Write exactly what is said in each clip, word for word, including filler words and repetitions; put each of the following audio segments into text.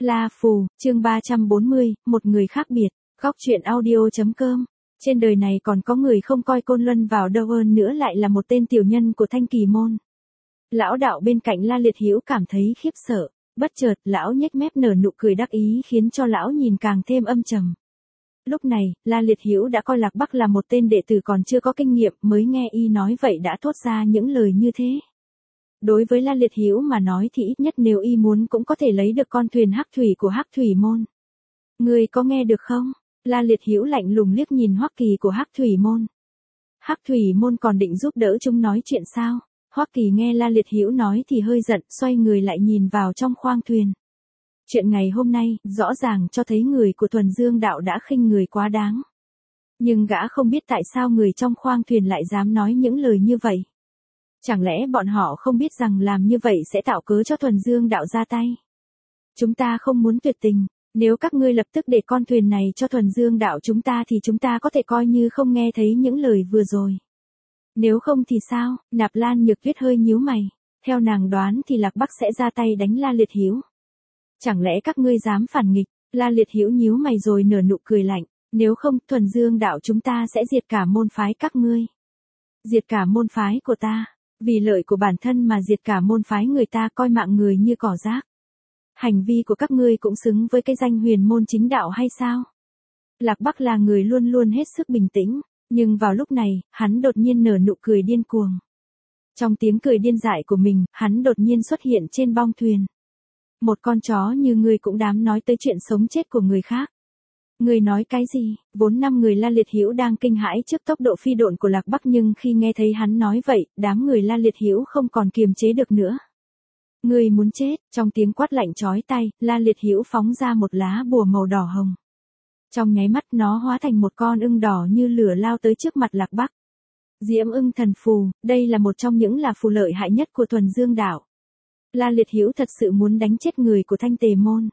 La Phù, chương ba trăm bốn mươi, một người khác biệt, góc truyện audio.com. Trên đời này còn có người không coi Côn Luân vào đâu hơn nữa lại là một tên tiểu nhân của Thanh Kỳ môn. Lão đạo bên cạnh La Liệt Hữu cảm thấy khiếp sợ, bất chợt lão nhếch mép nở nụ cười đắc ý khiến cho lão nhìn càng thêm âm trầm. Lúc này, La Liệt Hữu đã coi Lạc Bắc là một tên đệ tử còn chưa có kinh nghiệm, mới nghe y nói vậy đã thốt ra những lời như thế. Đối với La Liệt Hữu mà nói thì ít nhất nếu y muốn cũng có thể lấy được con thuyền hắc thủy của Hắc Thủy môn. Ngươi có nghe được không? La Liệt Hữu lạnh lùng liếc nhìn Hoắc Kỳ của Hắc Thủy môn. Hắc Thủy môn còn định giúp đỡ chúng nói chuyện sao? Hoắc Kỳ nghe La Liệt Hữu nói thì hơi giận, xoay người lại nhìn vào trong khoang thuyền. Chuyện ngày hôm nay, rõ ràng cho thấy người của Thuần Dương đạo đã khinh người quá đáng. Nhưng gã không biết tại sao người trong khoang thuyền lại dám nói những lời như vậy. Chẳng lẽ bọn họ không biết rằng làm như vậy sẽ tạo cớ cho Thuần Dương đạo ra tay? Chúng ta không muốn tuyệt tình, nếu các ngươi lập tức để con thuyền này cho Thuần Dương đạo chúng ta thì chúng ta có thể coi như không nghe thấy những lời vừa rồi. Nếu không thì sao? Nạp Lan Nhược Tuyết hơi nhíu mày, theo nàng đoán thì Lạc Bắc sẽ ra tay đánh La Liệt Hữu. Chẳng lẽ các ngươi dám phản nghịch? La Liệt Hữu nhíu mày rồi nở nụ cười lạnh, nếu không Thuần Dương đạo chúng ta sẽ diệt cả môn phái các ngươi. Diệt cả môn phái của ta? Vì lợi của bản thân mà diệt cả môn phái người ta, coi mạng người như cỏ rác. Hành vi của các ngươi cũng xứng với cái danh huyền môn chính đạo hay sao? Lạc Bắc là người luôn luôn hết sức bình tĩnh, nhưng vào lúc này, hắn đột nhiên nở nụ cười điên cuồng. Trong tiếng cười điên dại của mình, hắn đột nhiên xuất hiện trên bong thuyền. Một con chó như ngươi cũng dám nói tới chuyện sống chết của người khác. Ngươi nói cái gì? Vốn năm người La Liệt Hữu đang kinh hãi trước tốc độ phi độn của Lạc Bắc, nhưng khi nghe thấy hắn nói vậy, đám người La Liệt Hữu không còn kiềm chế được nữa. Ngươi muốn chết? Trong tiếng quát lạnh chói tai, La Liệt Hữu phóng ra một lá bùa màu đỏ hồng. Trong nháy mắt nó hóa thành một con ưng đỏ như lửa lao tới trước mặt Lạc Bắc. Diễm ưng thần phù, đây là một trong những là phù lợi hại nhất của Thuần Dương đạo. La Liệt Hữu thật sự muốn đánh chết người của Thanh Tề môn.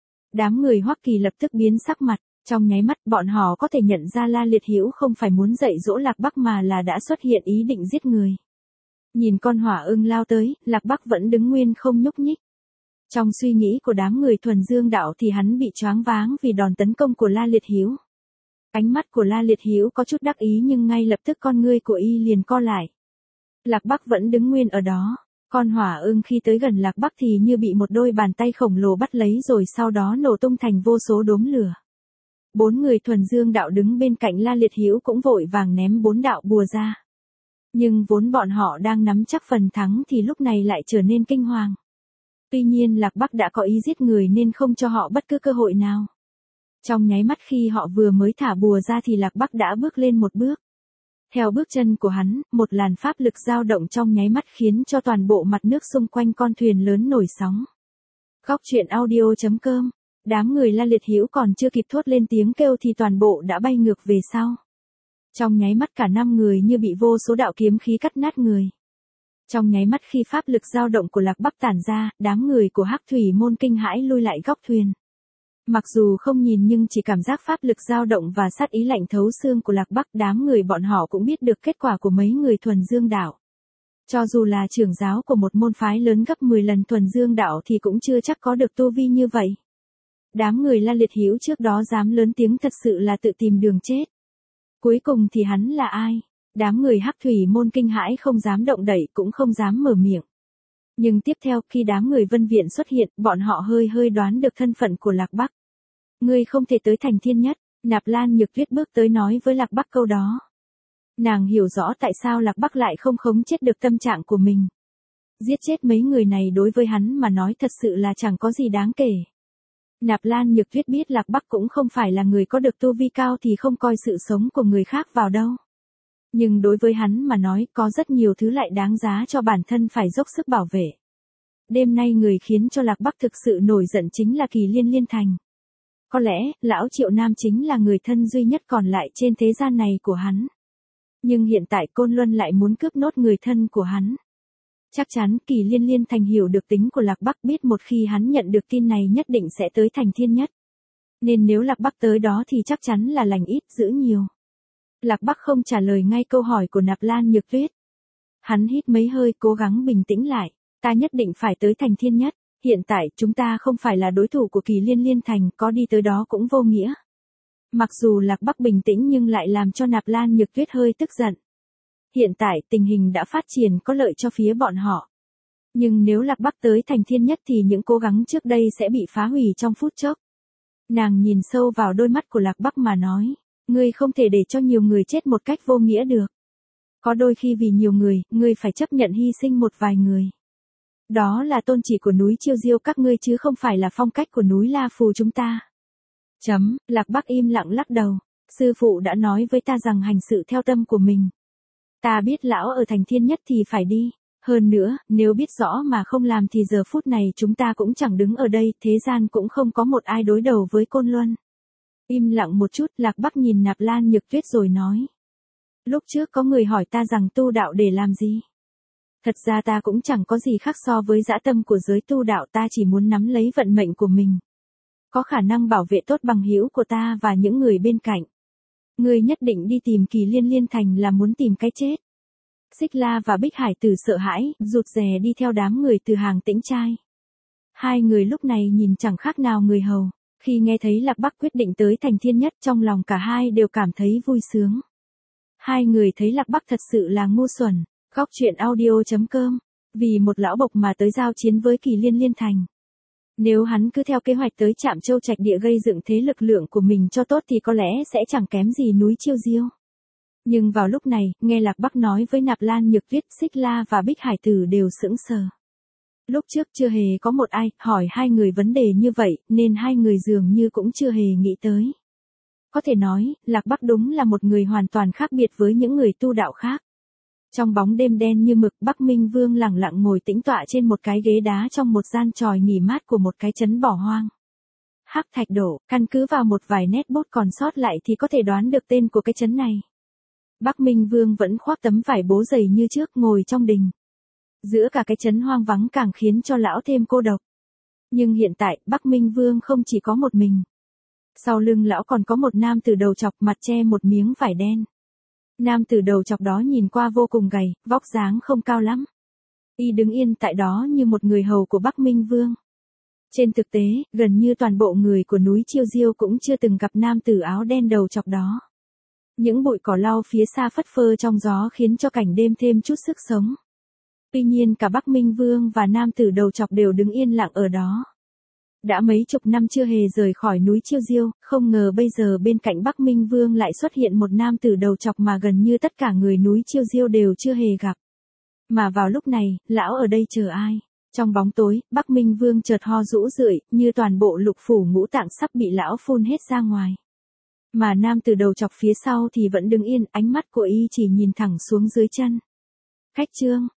Đám người Hoắc Kỳ lập tức biến sắc mặt, trong nháy mắt bọn họ có thể nhận ra La Liệt Hữu không phải muốn dạy dỗ Lạc Bắc mà là đã xuất hiện ý định giết người. Nhìn con hỏa ưng lao tới, Lạc Bắc vẫn đứng nguyên không nhúc nhích. Trong suy nghĩ của đám người Thuần Dương đạo thì hắn bị choáng váng vì đòn tấn công của La Liệt Hữu. Ánh mắt của La Liệt Hữu có chút đắc ý nhưng ngay lập tức con ngươi của y liền co lại. Lạc Bắc vẫn đứng nguyên ở đó. Con hỏa ưng khi tới gần Lạc Bắc thì như bị một đôi bàn tay khổng lồ bắt lấy rồi sau đó nổ tung thành vô số đốm lửa. Bốn người Thuần Dương đạo đứng bên cạnh La Liệt Hữu cũng vội vàng ném bốn đạo bùa ra. Nhưng vốn bọn họ đang nắm chắc phần thắng thì lúc này lại trở nên kinh hoàng. Tuy nhiên Lạc Bắc đã có ý giết người nên không cho họ bất cứ cơ hội nào. Trong nháy mắt khi họ vừa mới thả bùa ra thì Lạc Bắc đã bước lên một bước. Theo bước chân của hắn, một làn pháp lực dao động trong nháy mắt khiến cho toàn bộ mặt nước xung quanh con thuyền lớn nổi sóng. Góc truyện audio.com. Đám người La Liệt Hữu còn chưa kịp thốt lên tiếng kêu thì toàn bộ đã bay ngược về sau. Trong nháy mắt cả năm người như bị vô số đạo kiếm khí cắt nát người. Trong nháy mắt khi pháp lực dao động của Lạc Bắc tản ra, đám người của Hắc Thủy môn kinh hãi lui lại góc thuyền. Mặc dù không nhìn nhưng chỉ cảm giác pháp lực dao động và sát ý lạnh thấu xương của Lạc Bắc, đám người bọn họ cũng biết được kết quả của mấy người Thuần Dương đạo. Cho dù là trưởng giáo của một môn phái lớn gấp mười lần Thuần Dương đạo thì cũng chưa chắc có được tu vi như vậy. Đám người La Liệt Hữu trước đó dám lớn tiếng thật sự là tự tìm đường chết. Cuối cùng thì hắn là ai? Đám người Hắc Thủy môn kinh hãi không dám động đậy cũng không dám mở miệng. Nhưng tiếp theo khi đám người Vân Viện xuất hiện, bọn họ hơi hơi đoán được thân phận của Lạc Bắc. Ngươi không thể tới thành thiên nhất, Nạp Lan Nhược Tuyết bước tới nói với Lạc Bắc câu đó. Nàng hiểu rõ tại sao Lạc Bắc lại không khống chế được tâm trạng của mình. Giết chết mấy người này đối với hắn mà nói thật sự là chẳng có gì đáng kể. Nạp Lan Nhược Tuyết biết Lạc Bắc cũng không phải là người có được tu vi cao thì không coi sự sống của người khác vào đâu. Nhưng đối với hắn mà nói có rất nhiều thứ lại đáng giá cho bản thân phải dốc sức bảo vệ. Đêm nay người khiến cho Lạc Bắc thực sự nổi giận chính là Kỳ Liên Liên Thành. Có lẽ, lão Triệu Nam chính là người thân duy nhất còn lại trên thế gian này của hắn. Nhưng hiện tại Côn Luân lại muốn cướp nốt người thân của hắn. Chắc chắn Kỳ Liên Liên Thành hiểu được tính của Lạc Bắc, biết một khi hắn nhận được tin này nhất định sẽ tới thành thiên nhất. Nên nếu Lạc Bắc tới đó thì chắc chắn là lành ít giữ nhiều. Lạc Bắc không trả lời ngay câu hỏi của Nạp Lan Nhược Tuyết. Hắn hít mấy hơi cố gắng bình tĩnh lại. Ta nhất định phải tới thành thiên nhất. Hiện tại chúng ta không phải là đối thủ của Kỳ Liên Liên Thành, có đi tới đó cũng vô nghĩa. Mặc dù Lạc Bắc bình tĩnh nhưng lại làm cho Nạp Lan Nhược Tuyết hơi tức giận. Hiện tại tình hình đã phát triển có lợi cho phía bọn họ. Nhưng nếu Lạc Bắc tới thành thiên nhất thì những cố gắng trước đây sẽ bị phá hủy trong phút chốc. Nàng nhìn sâu vào đôi mắt của Lạc Bắc mà nói, ngươi không thể để cho nhiều người chết một cách vô nghĩa được. Có đôi khi vì nhiều người, ngươi phải chấp nhận hy sinh một vài người. Đó là tôn chỉ của núi Chiêu Diêu các ngươi chứ không phải là phong cách của núi La Phù chúng ta. Chấm, Lạc Bắc im lặng lắc đầu. Sư phụ đã nói với ta rằng hành sự theo tâm của mình. Ta biết lão ở thành thiên nhất thì phải đi. Hơn nữa, nếu biết rõ mà không làm thì giờ phút này chúng ta cũng chẳng đứng ở đây, thế gian cũng không có một ai đối đầu với Côn Luân. Im lặng một chút, Lạc Bắc nhìn Nạp Lan Nhược Tuyết rồi nói. Lúc trước có người hỏi ta rằng tu đạo để làm gì? Thật ra ta cũng chẳng có gì khác so với dã tâm của giới tu đạo, ta chỉ muốn nắm lấy vận mệnh của mình. Có khả năng bảo vệ tốt bằng hữu của ta và những người bên cạnh. Ngươi nhất định đi tìm Kỳ Liên Liên Thành là muốn tìm cái chết. Xích La và Bích Hải Tử sợ hãi, rụt rè đi theo đám người từ Hàng Tĩnh trai. Hai người lúc này nhìn chẳng khác nào người hầu. Khi nghe thấy Lạc Bắc quyết định tới thành thiên nhất, trong lòng cả hai đều cảm thấy vui sướng. Hai người thấy Lạc Bắc thật sự là ngu xuẩn. Góc truyện audio chấm com. Vì một lão bộc mà tới giao chiến với Kỳ Liên Liên Thành. Nếu hắn cứ theo kế hoạch tới Trạm Châu Trạch Địa gây dựng thế lực lượng của mình cho tốt thì có lẽ sẽ chẳng kém gì núi Chiêu Diêu. Nhưng vào lúc này, nghe Lạc Bắc nói với Nạp Lan Nhược Tuyết, Xích La và Bích Hải Tử đều sững sờ. Lúc trước chưa hề có một ai hỏi hai người vấn đề như vậy, nên hai người dường như cũng chưa hề nghĩ tới. Có thể nói, Lạc Bắc đúng là một người hoàn toàn khác biệt với những người tu đạo khác. Trong bóng đêm đen như mực, Bắc Minh Vương lẳng lặng ngồi tĩnh tọa trên một cái ghế đá trong một gian tròi nghỉ mát của một cái trấn bỏ hoang. Hắc Thạch Đổ, căn cứ vào một vài nét bút còn sót lại thì có thể đoán được tên của cái trấn này. Bắc Minh Vương vẫn khoác tấm vải bố dày như trước, ngồi trong đình. Giữa cả cái trấn hoang vắng càng khiến cho lão thêm cô độc. Nhưng hiện tại, Bắc Minh Vương không chỉ có một mình. Sau lưng lão còn có một nam tử đầu chọc, mặt che một miếng vải đen. Nam tử đầu chọc đó nhìn qua vô cùng gầy, vóc dáng không cao lắm. Y đứng yên tại đó như một người hầu của Bắc Minh Vương. Trên thực tế, gần như toàn bộ người của núi Chiêu Diêu cũng chưa từng gặp nam tử áo đen đầu chọc đó. Những bụi cỏ lau phía xa phất phơ trong gió khiến cho cảnh đêm thêm chút sức sống. Tuy nhiên cả Bắc Minh Vương và nam tử đầu chọc đều đứng yên lặng ở đó. Đã mấy chục năm chưa hề rời khỏi núi Chiêu Diêu, không ngờ bây giờ bên cạnh Bắc Minh Vương lại xuất hiện một nam tử đầu chọc mà gần như tất cả người núi Chiêu Diêu đều chưa hề gặp. Mà vào lúc này, lão ở đây chờ ai? Trong bóng tối, Bắc Minh Vương chợt ho rũ rượi, như toàn bộ lục phủ ngũ tạng sắp bị lão phun hết ra ngoài. Mà nam tử đầu chọc phía sau thì vẫn đứng yên, ánh mắt của y chỉ nhìn thẳng xuống dưới chân. Khách trương,